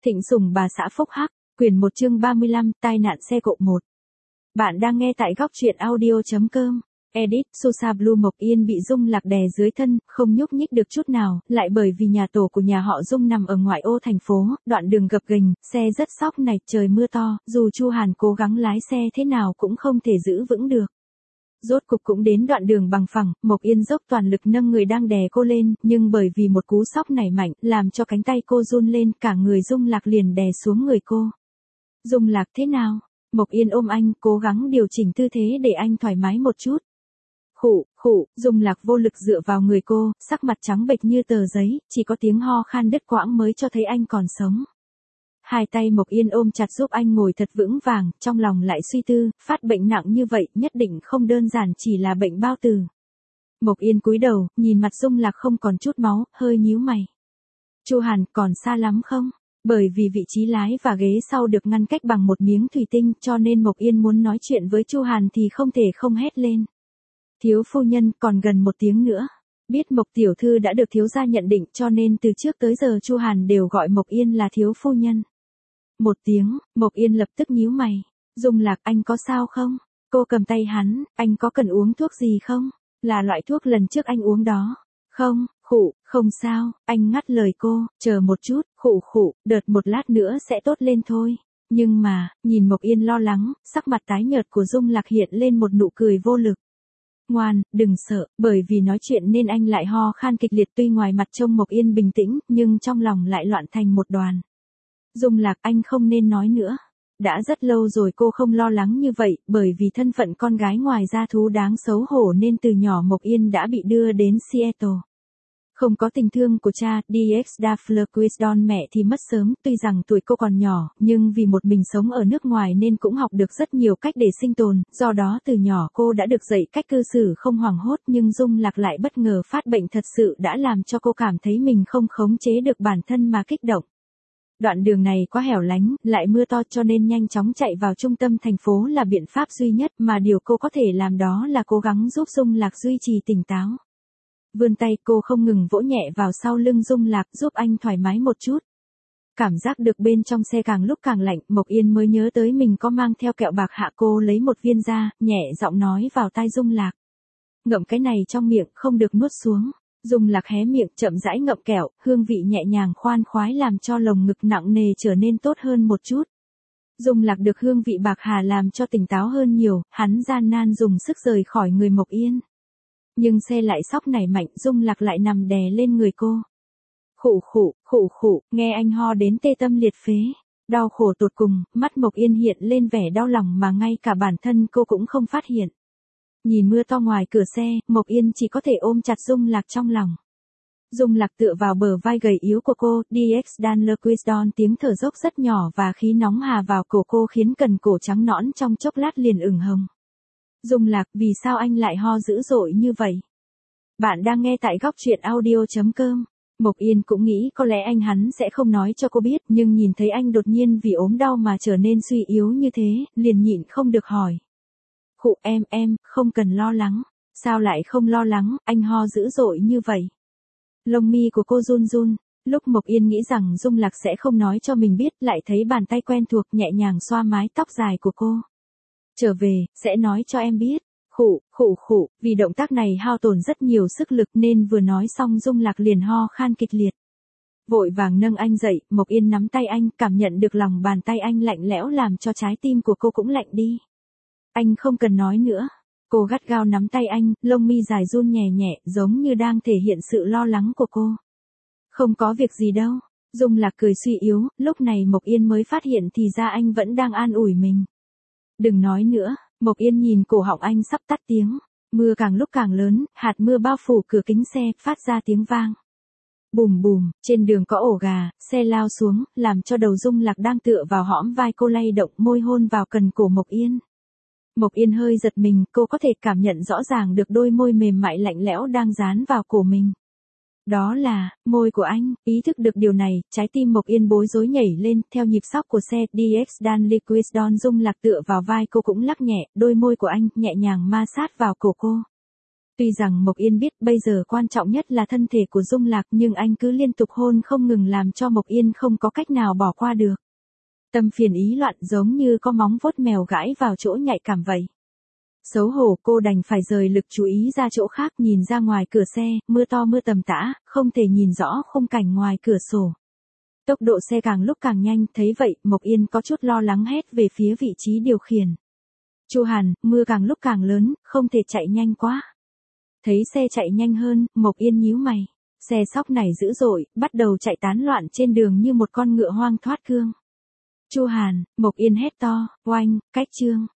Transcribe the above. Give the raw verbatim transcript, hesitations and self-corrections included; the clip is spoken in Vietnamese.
Thịnh sủng bà xã phúc hắc, quyển một chương ba mươi lăm, tai nạn xe cộ một. Bạn đang nghe tại góc truyện audio.com. Edit, Susa Blue Mộc Yên bị Dung Lạc đè dưới thân, không nhúc nhích được chút nào, lại bởi vì nhà tổ của nhà họ Dung nằm ở ngoại ô thành phố, đoạn đường gập ghềnh, xe rất sóc này, trời mưa to, dù Chu Hàn cố gắng lái xe thế nào cũng không thể giữ vững được. Rốt cục cũng đến đoạn đường bằng phẳng, Mộc Yên dốc toàn lực nâng người đang đè cô lên, nhưng bởi vì một cú sóc nảy mạnh, làm cho cánh tay cô run lên, cả người Dung Lạc liền đè xuống người cô. Dung Lạc thế nào? Mộc Yên ôm anh, cố gắng điều chỉnh tư thế để anh thoải mái một chút. Khụ, khụ, Dung Lạc vô lực dựa vào người cô, sắc mặt trắng bệch như tờ giấy, chỉ có tiếng ho khan đứt quãng mới cho thấy anh còn sống. Hai tay Mộc Yên ôm chặt giúp anh ngồi thật vững vàng, trong lòng lại suy tư, phát bệnh nặng như vậy, nhất định không đơn giản chỉ là bệnh bao tử. Mộc Yên cúi đầu, nhìn mặt Dung Lạc không còn chút máu, hơi nhíu mày. Chu Hàn, còn xa lắm không? Bởi vì vị trí lái và ghế sau được ngăn cách bằng một miếng thủy tinh, cho nên Mộc Yên muốn nói chuyện với Chu Hàn thì không thể không hét lên. Thiếu phu nhân, còn gần một tiếng nữa. Biết Mộc tiểu thư đã được thiếu gia nhận định, cho nên từ trước tới giờ Chu Hàn đều gọi Mộc Yên là thiếu phu nhân. Một tiếng, Mộc Yên lập tức nhíu mày. Dung Lạc, anh có sao không? Cô cầm tay hắn, anh có cần uống thuốc gì không? Là loại thuốc lần trước anh uống đó. Không, khụ, không sao, anh ngắt lời cô, chờ một chút, khụ khụ, đợt một lát nữa sẽ tốt lên thôi. Nhưng mà, nhìn Mộc Yên lo lắng, sắc mặt tái nhợt của Dung Lạc hiện lên một nụ cười vô lực. Ngoan, đừng sợ, bởi vì nói chuyện nên anh lại ho khan kịch liệt, tuy ngoài mặt trông Mộc Yên bình tĩnh, nhưng trong lòng lại loạn thành một đoàn. Dung Lạc, anh không nên nói nữa. Đã rất lâu rồi cô không lo lắng như vậy, bởi vì thân phận con gái ngoài gia thú đáng xấu hổ nên từ nhỏ Mộc Yên đã bị đưa đến Seattle. Không có tình thương của cha, đê ích Dafleur mẹ thì mất sớm, tuy rằng tuổi cô còn nhỏ, nhưng vì một mình sống ở nước ngoài nên cũng học được rất nhiều cách để sinh tồn, do đó từ nhỏ cô đã được dạy cách cư xử không hoảng hốt, nhưng Dung Lạc lại bất ngờ phát bệnh thật sự đã làm cho cô cảm thấy mình không khống chế được bản thân mà kích động. Đoạn đường này quá hẻo lánh, lại mưa to cho nên nhanh chóng chạy vào trung tâm thành phố là biện pháp duy nhất, mà điều cô có thể làm đó là cố gắng giúp Dung Lạc duy trì tỉnh táo. Vươn tay, cô không ngừng vỗ nhẹ vào sau lưng Dung Lạc, giúp anh thoải mái một chút. Cảm giác được bên trong xe càng lúc càng lạnh, Mộc Yên mới nhớ tới mình có mang theo kẹo bạc hạ, cô lấy một viên ra, nhẹ giọng nói vào tai Dung Lạc. Ngậm cái này trong miệng, không được nuốt xuống. Dung Lạc hé miệng, chậm rãi ngậm kẹo, hương vị nhẹ nhàng khoan khoái làm cho lồng ngực nặng nề trở nên tốt hơn một chút. Dung Lạc được hương vị bạc hà làm cho tỉnh táo hơn nhiều, hắn gian nan dùng sức rời khỏi người Mộc Yên. Nhưng xe lại sóc nảy mạnh, Dung Lạc lại nằm đè lên người cô. Khụ khụ, khụ khụ, nghe anh ho đến tê tâm liệt phế. Đau khổ tột cùng, mắt Mộc Yên hiện lên vẻ đau lòng mà ngay cả bản thân cô cũng không phát hiện. Nhìn mưa to ngoài cửa xe, Mộc Yên chỉ có thể ôm chặt Dung Lạc trong lòng. Dung Lạc tựa vào bờ vai gầy yếu của cô, đê ích Dafleur tiếng thở dốc rất nhỏ và khí nóng hà vào cổ cô khiến cần cổ trắng nõn trong chốc lát liền ửng hồng. Dung Lạc, vì sao anh lại ho dữ dội như vậy? Bạn đang nghe tại góc truyện audio.com. Mộc Yên cũng nghĩ có lẽ anh hắn sẽ không nói cho cô biết, nhưng nhìn thấy anh đột nhiên vì ốm đau mà trở nên suy yếu như thế, liền nhịn không được hỏi. Khụ, em, em, không cần lo lắng. Sao lại không lo lắng, anh ho dữ dội như vậy? Lông mi của cô run run. Lúc Mộc Yên nghĩ rằng Dung Lạc sẽ không nói cho mình biết, lại thấy bàn tay quen thuộc nhẹ nhàng xoa mái tóc dài của cô. Trở về, sẽ nói cho em biết. Khụ, khụ khụ, vì động tác này hao tổn rất nhiều sức lực nên vừa nói xong Dung Lạc liền ho khan kịch liệt. Vội vàng nâng anh dậy, Mộc Yên nắm tay anh, cảm nhận được lòng bàn tay anh lạnh lẽo làm cho trái tim của cô cũng lạnh đi. Anh không cần nói nữa. Cô gắt gao nắm tay anh, lông mi dài run nhẹ nhẹ, giống như đang thể hiện sự lo lắng của cô. Không có việc gì đâu. Dung Lạc cười suy yếu, lúc này Mộc Yên mới phát hiện thì ra anh vẫn đang an ủi mình. Đừng nói nữa. Mộc Yên nhìn cổ họng anh sắp tắt tiếng. Mưa càng lúc càng lớn, hạt mưa bao phủ cửa kính xe, phát ra tiếng vang. Bùm bùm, trên đường có ổ gà, xe lao xuống, làm cho đầu Dung Lạc đang tựa vào hõm vai cô lay động, môi hôn vào cần cổ Mộc Yên. Mộc Yên hơi giật mình, cô có thể cảm nhận rõ ràng được đôi môi mềm mại lạnh lẽo đang dán vào cổ mình. Đó là, môi của anh, ý thức được điều này, trái tim Mộc Yên bối rối nhảy lên, theo nhịp sóc của xe, đê ích Dafleur Dung Lạc tựa vào vai cô cũng lắc nhẹ, đôi môi của anh, nhẹ nhàng ma sát vào cổ cô. Tuy rằng Mộc Yên biết bây giờ quan trọng nhất là thân thể của Dung Lạc, nhưng anh cứ liên tục hôn không ngừng làm cho Mộc Yên không có cách nào bỏ qua được. Tâm phiền ý loạn giống như có móng vuốt mèo gãi vào chỗ nhạy cảm vậy. Xấu hổ cô đành phải rời lực chú ý ra chỗ khác, nhìn ra ngoài cửa xe, mưa to mưa tầm tã, không thể nhìn rõ khung cảnh ngoài cửa sổ. Tốc độ xe càng lúc càng nhanh, thấy vậy, Mộc Yên có chút lo lắng hét về phía vị trí điều khiển. Chu Hàn, mưa càng lúc càng lớn, không thể chạy nhanh quá. Thấy xe chạy nhanh hơn, Mộc Yên nhíu mày. Xe sóc này dữ dội, bắt đầu chạy tán loạn trên đường như một con ngựa hoang thoát cương. Chu Hàn, Mộc Yên hét to, oanh, cách chương.